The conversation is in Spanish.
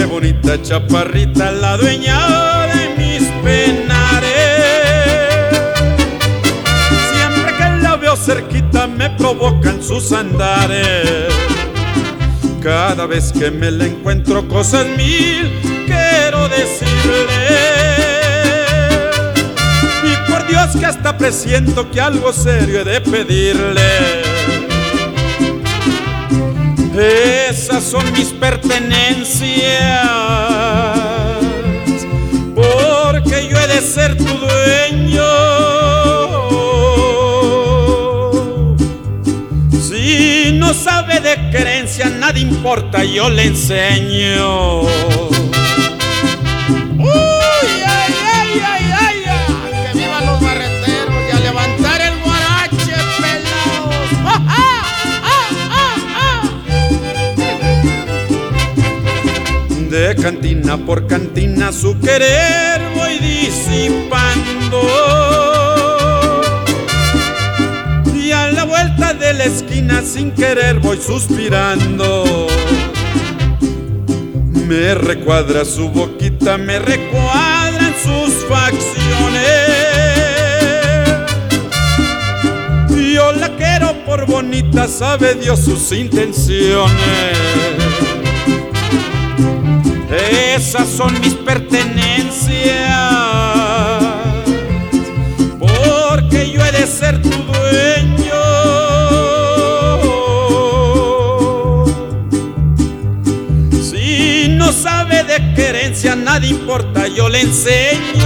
Qué bonita chaparrita, la dueña de mis penares. Siempre que la veo cerquita me provocan sus andares. Cada vez que me la encuentro cosas mil quiero decirle. Y por Dios que hasta presiento que algo serio he de pedirle. Esas son mis pertenencias, porque yo he de ser tu dueño. Si no sabe de querencia, nada importa, yo le enseño. De cantina por cantina su querer voy disipando, y a la vuelta de la esquina sin querer voy suspirando. Me recuadra su boquita, me recuadran sus facciones. Yo la quiero por bonita, sabe Dios sus intenciones. Esas son mis pertenencias, porque yo he de ser tu dueño. Si no sabe de querencia, nada importa, yo le enseño.